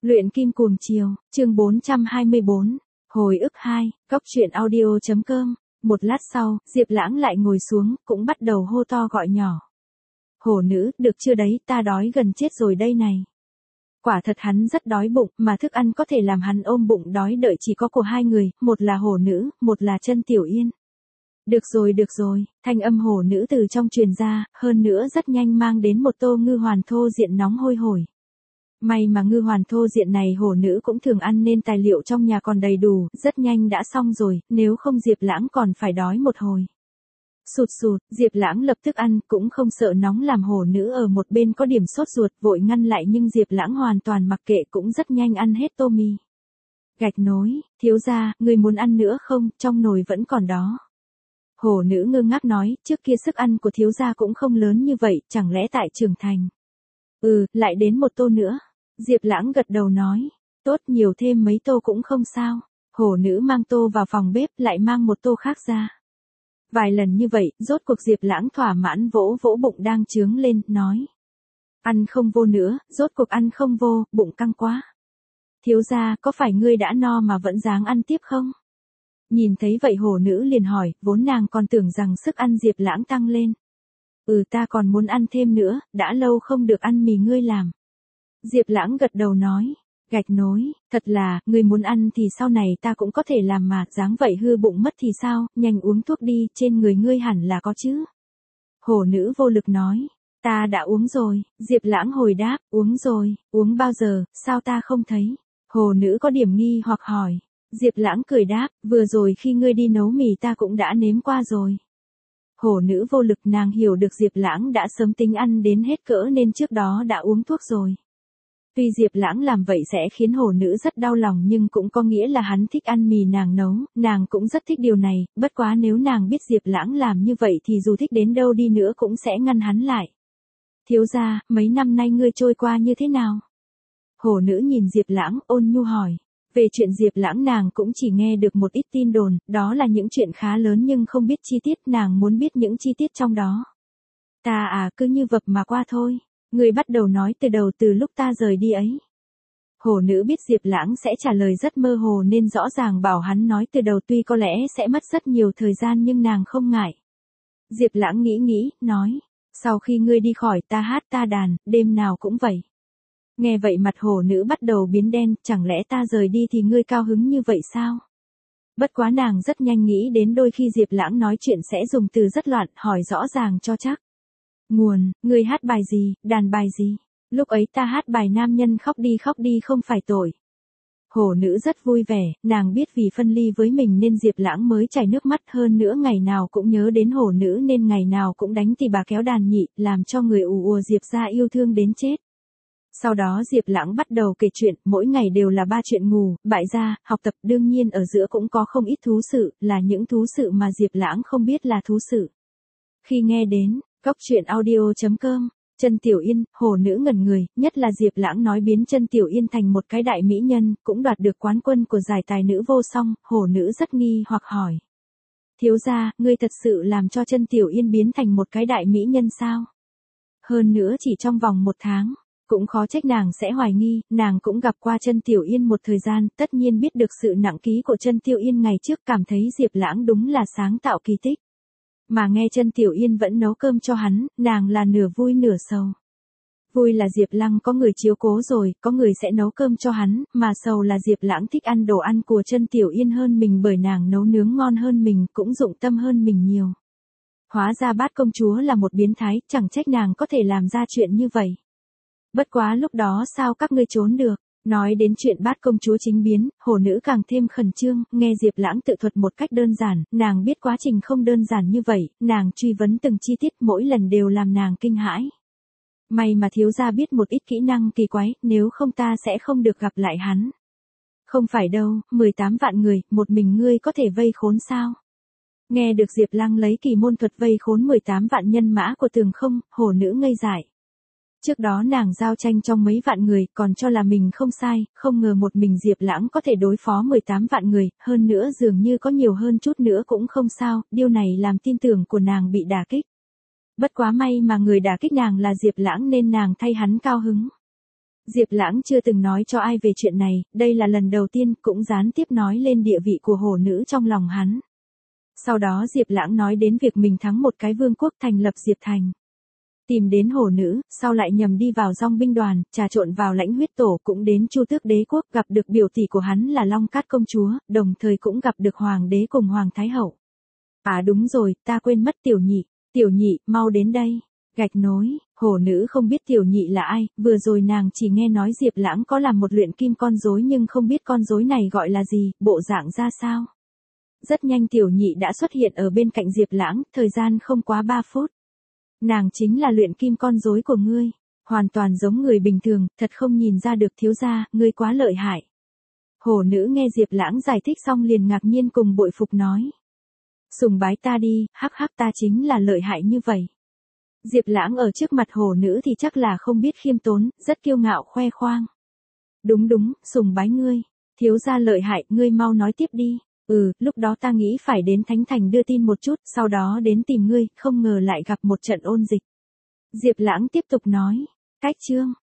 Luyện kim cuồng chiều, chương 424, hồi ức 2, cóc truyện audio.com. Một lát sau, Diệp Lãng lại ngồi xuống, cũng bắt đầu hô to gọi nhỏ. Hổ nữ, được chưa đấy, ta đói gần chết rồi đây này. Quả thật hắn rất đói bụng, mà thức ăn có thể làm hắn ôm bụng đói đợi chỉ có của hai người, một là hổ nữ, một là Chân Tiểu Yên. Được rồi, thanh âm hổ nữ từ trong truyền ra, hơn nữa rất nhanh mang đến một tô ngư hoàn thô diện nóng hôi hổi. May mà ngư hoàn thô diện này hổ nữ cũng thường ăn nên tài liệu trong nhà còn đầy đủ, rất nhanh đã xong rồi, nếu không Diệp Lãng còn phải đói một hồi. Sụt, Diệp Lãng lập tức ăn, cũng không sợ nóng làm hổ nữ ở một bên có điểm sốt ruột vội ngăn lại nhưng Diệp Lãng hoàn toàn mặc kệ cũng rất nhanh ăn hết tô mì. Gạch nối, thiếu gia, người muốn ăn nữa không, trong nồi vẫn còn đó. Hổ nữ ngơ ngác nói, trước kia sức ăn của thiếu gia cũng không lớn như vậy, chẳng lẽ tại trưởng thành. Lại đến một tô nữa. Diệp Lãng gật đầu nói, tốt, nhiều thêm mấy tô cũng không sao. Hổ nữ mang tô vào phòng bếp lại mang một tô khác ra. Vài lần như vậy, rốt cuộc Diệp Lãng thỏa mãn vỗ vỗ bụng đang chướng lên, nói. Ăn không vô nữa, rốt cuộc ăn không vô, bụng căng quá. Thiếu gia, có phải ngươi đã no mà vẫn dáng ăn tiếp không? Nhìn thấy vậy hổ nữ liền hỏi, vốn nàng còn tưởng rằng sức ăn Diệp Lãng tăng lên. Ta còn muốn ăn thêm nữa, đã lâu không được ăn mì ngươi làm. Diệp Lãng gật đầu nói, gạch nối, thật là, ngươi muốn ăn thì sau này ta cũng có thể làm mà, dáng vậy hư bụng mất thì sao, nhanh uống thuốc đi, trên người ngươi hẳn là có chứ. Hổ nữ vô lực nói, ta đã uống rồi. Diệp Lãng hồi đáp, uống rồi, uống bao giờ, sao ta không thấy. Hổ nữ có điểm nghi hoặc hỏi. Diệp Lãng cười đáp, vừa rồi khi ngươi đi nấu mì ta cũng đã nếm qua rồi. Hổ nữ vô lực, nàng hiểu được Diệp Lãng đã sớm tính ăn đến hết cỡ nên trước đó đã uống thuốc rồi. Tuy Diệp Lãng làm vậy sẽ khiến hổ nữ rất đau lòng nhưng cũng có nghĩa là hắn thích ăn mì nàng nấu, nàng cũng rất thích điều này, bất quá nếu nàng biết Diệp Lãng làm như vậy thì dù thích đến đâu đi nữa cũng sẽ ngăn hắn lại. Thiếu gia, mấy năm nay ngươi trôi qua như thế nào? Hổ nữ nhìn Diệp Lãng ôn nhu hỏi. Về chuyện Diệp Lãng nàng cũng chỉ nghe được một ít tin đồn, đó là những chuyện khá lớn nhưng không biết chi tiết, nàng muốn biết những chi tiết trong đó. Ta cứ như vập mà qua thôi. Người bắt đầu nói từ đầu từ lúc ta rời đi ấy. Hổ nữ biết Diệp Lãng sẽ trả lời rất mơ hồ nên rõ ràng bảo hắn nói từ đầu tuy có lẽ sẽ mất rất nhiều thời gian nhưng nàng không ngại. Diệp Lãng nghĩ, nói, sau khi ngươi đi khỏi ta hát ta đàn, đêm nào cũng vậy. Nghe vậy mặt hổ nữ bắt đầu biến đen, chẳng lẽ ta rời đi thì ngươi cao hứng như vậy sao? Bất quá nàng rất nhanh nghĩ đến đôi khi Diệp Lãng nói chuyện sẽ dùng từ rất loạn, hỏi rõ ràng cho chắc. Nguồn, ngươi hát bài gì, đàn bài gì? Lúc ấy ta hát bài nam nhân khóc đi không phải tội. Hổ nữ rất vui vẻ, nàng biết vì phân ly với mình nên Diệp Lãng mới chảy nước mắt, hơn nữa ngày nào cũng nhớ đến hổ nữ nên ngày nào cũng đánh tì bà kéo đàn nhị, làm cho người ùa Diệp gia yêu thương đến chết. Sau đó Diệp Lãng bắt đầu kể chuyện, mỗi ngày đều là 3 chuyện ngủ, bại gia, học tập, đương nhiên ở giữa cũng có không ít thú sự, là những thú sự mà Diệp Lãng không biết là thú sự. Khi nghe đến, cóc truyện audio.com, Chân Tiểu Yên, hổ nữ ngẩn người, nhất là Diệp Lãng nói biến Chân Tiểu Yên thành một cái đại mỹ nhân, cũng đoạt được quán quân của giải tài nữ vô song, hổ nữ rất nghi hoặc hỏi. Thiếu gia, ngươi thật sự làm cho Chân Tiểu Yên biến thành một cái đại mỹ nhân sao? Hơn nữa chỉ trong vòng 1 tháng. Cũng khó trách nàng sẽ hoài nghi, nàng cũng gặp qua Chân Tiểu Yên một thời gian, tất nhiên biết được sự nặng ký của Chân Tiểu Yên ngày trước, cảm thấy Diệp Lãng đúng là sáng tạo kỳ tích. Mà nghe Chân Tiểu Yên vẫn nấu cơm cho hắn, nàng là nửa vui nửa sầu. Vui là Diệp Lăng có người chiếu cố rồi, có người sẽ nấu cơm cho hắn, mà sầu là Diệp Lãng thích ăn đồ ăn của Chân Tiểu Yên hơn mình bởi nàng nấu nướng ngon hơn mình, cũng dụng tâm hơn mình nhiều. Hóa ra Bát công chúa là một biến thái, chẳng trách nàng có thể làm ra chuyện như vậy. Bất quá lúc đó sao các ngươi trốn được? Nói đến chuyện Bát công chúa chính biến, hổ nữ càng thêm khẩn trương, nghe Diệp Lãng tự thuật một cách đơn giản, nàng biết quá trình không đơn giản như vậy, nàng truy vấn từng chi tiết mỗi lần đều làm nàng kinh hãi. May mà thiếu gia biết một ít kỹ năng kỳ quái, nếu không ta sẽ không được gặp lại hắn. Không phải đâu, 18 vạn người, một mình ngươi có thể vây khốn sao? Nghe được Diệp Lăng lấy kỳ môn thuật vây khốn 18 vạn nhân mã của Tường Không, hổ nữ ngây dại. Trước đó nàng giao tranh trong mấy vạn người, còn cho là mình không sai, không ngờ một mình Diệp Lãng có thể đối phó 18 vạn người, hơn nữa dường như có nhiều hơn chút nữa cũng không sao, điều này làm tin tưởng của nàng bị đả kích. Bất quá may mà người đả kích nàng là Diệp Lãng nên nàng thay hắn cao hứng. Diệp Lãng chưa từng nói cho ai về chuyện này, đây là lần đầu tiên cũng gián tiếp nói lên địa vị của hổ nữ trong lòng hắn. Sau đó Diệp Lãng nói đến việc mình thắng một cái vương quốc thành lập Diệp Thành. Tìm đến hổ nữ, sau lại nhầm đi vào dòng binh đoàn, trà trộn vào lãnh huyết tổ, cũng đến Chu Tước đế quốc, gặp được biểu tỷ của hắn là Long Cát công chúa, đồng thời cũng gặp được hoàng đế cùng hoàng thái hậu. À đúng rồi, ta quên mất Tiểu Nhị, mau đến đây. Gạch nối, hổ nữ không biết Tiểu Nhị là ai, vừa rồi nàng chỉ nghe nói Diệp Lãng có làm một luyện kim con rối nhưng không biết con rối này gọi là gì, bộ dạng ra sao. Rất nhanh Tiểu Nhị đã xuất hiện ở bên cạnh Diệp Lãng, thời gian không quá 3 phút. Nàng chính là luyện kim con rối của ngươi, hoàn toàn giống người bình thường, thật không nhìn ra được thiếu gia, ngươi quá lợi hại. Hổ nữ nghe Diệp Lãng giải thích xong liền ngạc nhiên cùng bội phục nói. Sùng bái ta đi, hắc hắc, ta chính là lợi hại như vậy. Diệp Lãng ở trước mặt hổ nữ thì chắc là không biết khiêm tốn, rất kiêu ngạo khoe khoang. Đúng, sùng bái ngươi, thiếu gia lợi hại, ngươi mau nói tiếp đi. Lúc đó ta nghĩ phải đến Thánh Thành đưa tin một chút, sau đó đến tìm ngươi, không ngờ lại gặp một trận ôn dịch. Diệp Lãng tiếp tục nói, cách chương,